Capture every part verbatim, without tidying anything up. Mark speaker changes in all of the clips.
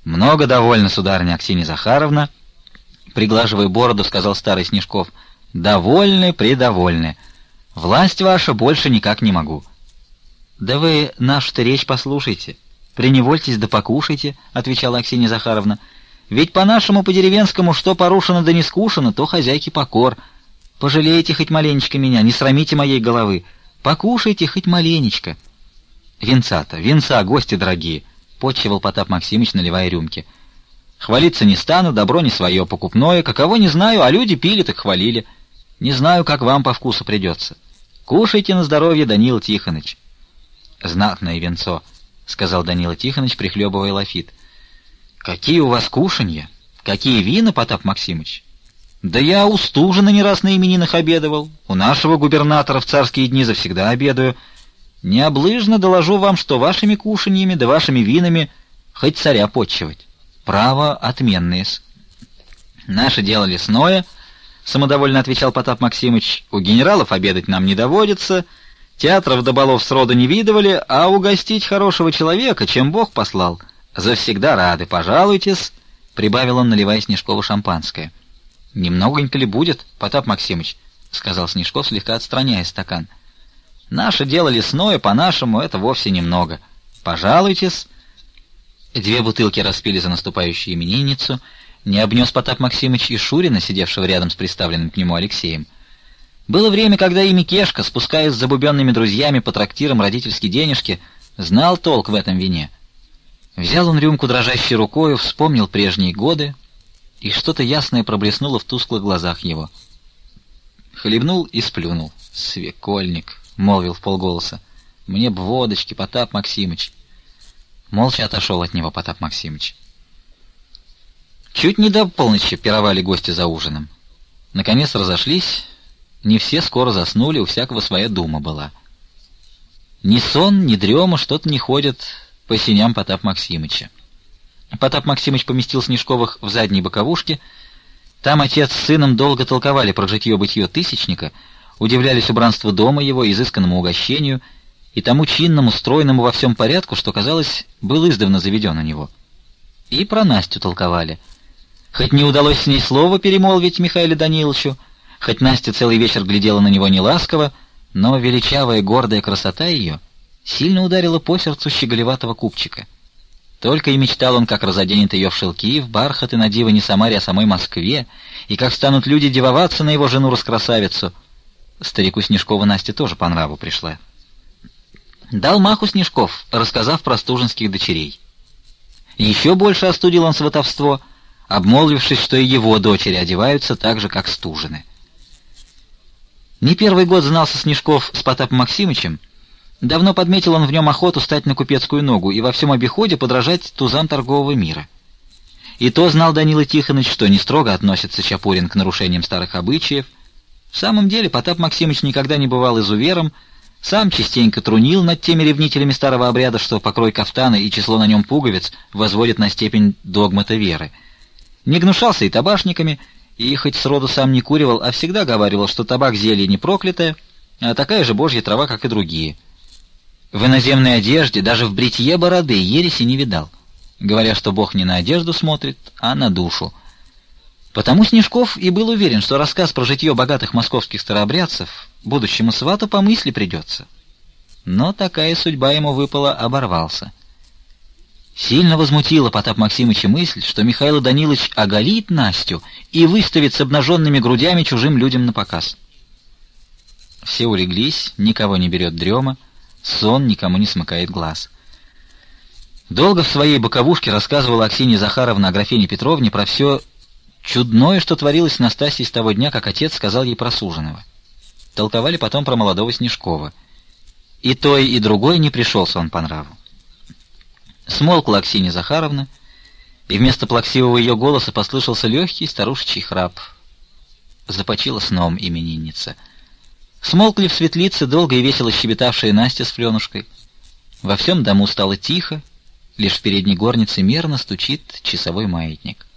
Speaker 1: Много довольно, сударыня Аксинья Захаровна, приглаживая бороду, сказал старый Снежков. Довольны, предовольны. Власть ваша больше никак не могу. Да вы нашу-то речь послушайте. Приневольтесь да покушайте, отвечала Аксинья Захаровна. Ведь по-нашему, по-деревенскому, что порушено да не скушено, то хозяйке покор. Пожалейте хоть маленечко меня, не срамите моей головы. Покушайте хоть маленечко. Винца-то, винца, гости дорогие, подчевал Потап Максимыч, наливая рюмки. Хвалиться не стану, добро не свое, покупное, каково не знаю, а люди пили так хвалили. Не знаю, как вам по вкусу придется. Кушайте на здоровье, Данила Тихоныч. Знатное винцо, сказал Данила Тихоныч, прихлебывая лафит. Какие у вас кушанья, какие вина, Потап Максимыч. Да я у Стужина не раз на именинах обедывал, у нашего губернатора в царские дни завсегда обедаю. Необлыжно доложу вам, что вашими кушаньями да вашими винами хоть царя подчивать. Право отменное-с. Наше дело лесное, самодовольно отвечал Потап Максимыч. У генералов обедать нам не доводится, театров да балов сроду не видывали, а угостить хорошего человека, чем Бог послал, завсегда рады. Пожалуйтесь, прибавил он, наливая Снежкову шампанское. Немногонько ли будет, Потап Максимыч, сказал Снежков, слегка отстраняя стакан. Наше дело лесное, по-нашему, это вовсе немного. Пожалуйтесь. Две бутылки распили за наступающую именинницу. Не обнес Потап Максимыч и Шурина, сидевшего рядом с приставленным к нему Алексеем. Было время, когда и Микешка, спускаясь с забубенными друзьями по трактирам родительские денежки, знал толк в этом вине. Взял он рюмку дрожащей рукою, вспомнил прежние годы, и что-то ясное проблеснуло в тусклых глазах его. Хлебнул и сплюнул. «Свекольник», — молвил вполголоса, — «мне б водочки, Потап Максимыч». Молча отошел от него Потап Максимыч. Чуть не до полночи пировали гости за ужином. Наконец разошлись, не все скоро заснули, у всякого своя дума была. Ни сон, ни дрема что-то не ходят по сеням Потап Максимыча. Потап Максимыч поместил Снежковых в задней боковушке. Там отец с сыном долго толковали про житье-бытье тысячника, удивлялись убранству дома его, изысканному угощению и тому чинному, стройному во всем порядку, что, казалось, был издавна заведен у него. И про Настю толковали. Хоть не удалось с ней слова перемолвить Михаилу Даниловичу, хоть Настя целый вечер глядела на него неласково, но величавая гордая красота ее сильно ударила по сердцу щеголеватого купчика. Только и мечтал он, как разоденет ее в шелки, в бархаты на диво не Самаре, а самой Москве, и как станут люди дивоваться на его жену-раскрасавицу. Старику Снежкову Настя тоже по нраву пришла. Дал маху Снежков, рассказав про стужинских дочерей. Еще больше остудил он сватовство, обмолвившись, что и его дочери одеваются так же, как Стужины. Не первый год знался Снежков с Потапом Максимычем. Давно подметил он в нем охоту стать на купецкую ногу и во всем обиходе подражать тузам торгового мира. И то знал Данила Тихоныч, что не строго относится Чапурин к нарушениям старых обычаев. В самом деле Потап Максимыч никогда не бывал изувером, сам частенько трунил над теми ревнителями старого обряда, что покрой кафтана и число на нем пуговиц возводят на степень догмата веры. Не гнушался и табашниками, и хоть сроду сам не куривал, а всегда говаривал, что табак зелье не проклятое, а такая же божья трава, как и другие. В иноземной одежде, даже в бритье бороды, ереси не видал, говоря, что Бог не на одежду смотрит, а на душу. Потому Снежков и был уверен, что рассказ про житье богатых московских старообрядцев будущему свату по мысли придется. Но такая судьба ему выпала, оборвался. Сильно возмутила Потап Максимыча мысль, что Михаил Данилович оголит Настю и выставит с обнаженными грудями чужим людям на показ. Все улеглись, никого не берет дрема, сон никому не смыкает глаз. Долго в своей боковушке рассказывала Аксинья Захаровна Аграфене Петровне про все чудное, что творилось с Настасьей с того дня, как отец сказал ей про суженого. Толковали потом про молодого Снежкова. И той, и другой не пришелся он по нраву. Смолкла Аксинья Захаровна, и вместо плаксивого ее голоса послышался легкий старушечий храп. Започила сном именинница. Смолкли в светлице долго и весело щебетавшая Настя с Фленушкой. Во всем дому стало тихо, лишь в передней горнице мерно стучит часовой маятник.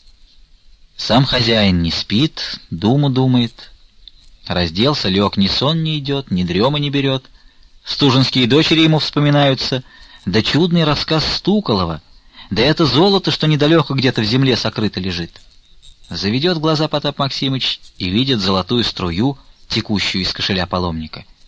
Speaker 1: Сам хозяин не спит, думу думает. Разделся, лег, ни сон не идет, ни дрема не берет. Стужинские дочери ему вспоминаются, да чудный рассказ Стуколова, Да это золото, что недалеко где-то в земле сокрыто лежит. Заведет глаза Потап Максимыч и видит золотую струю, текущую из кошеля паломника.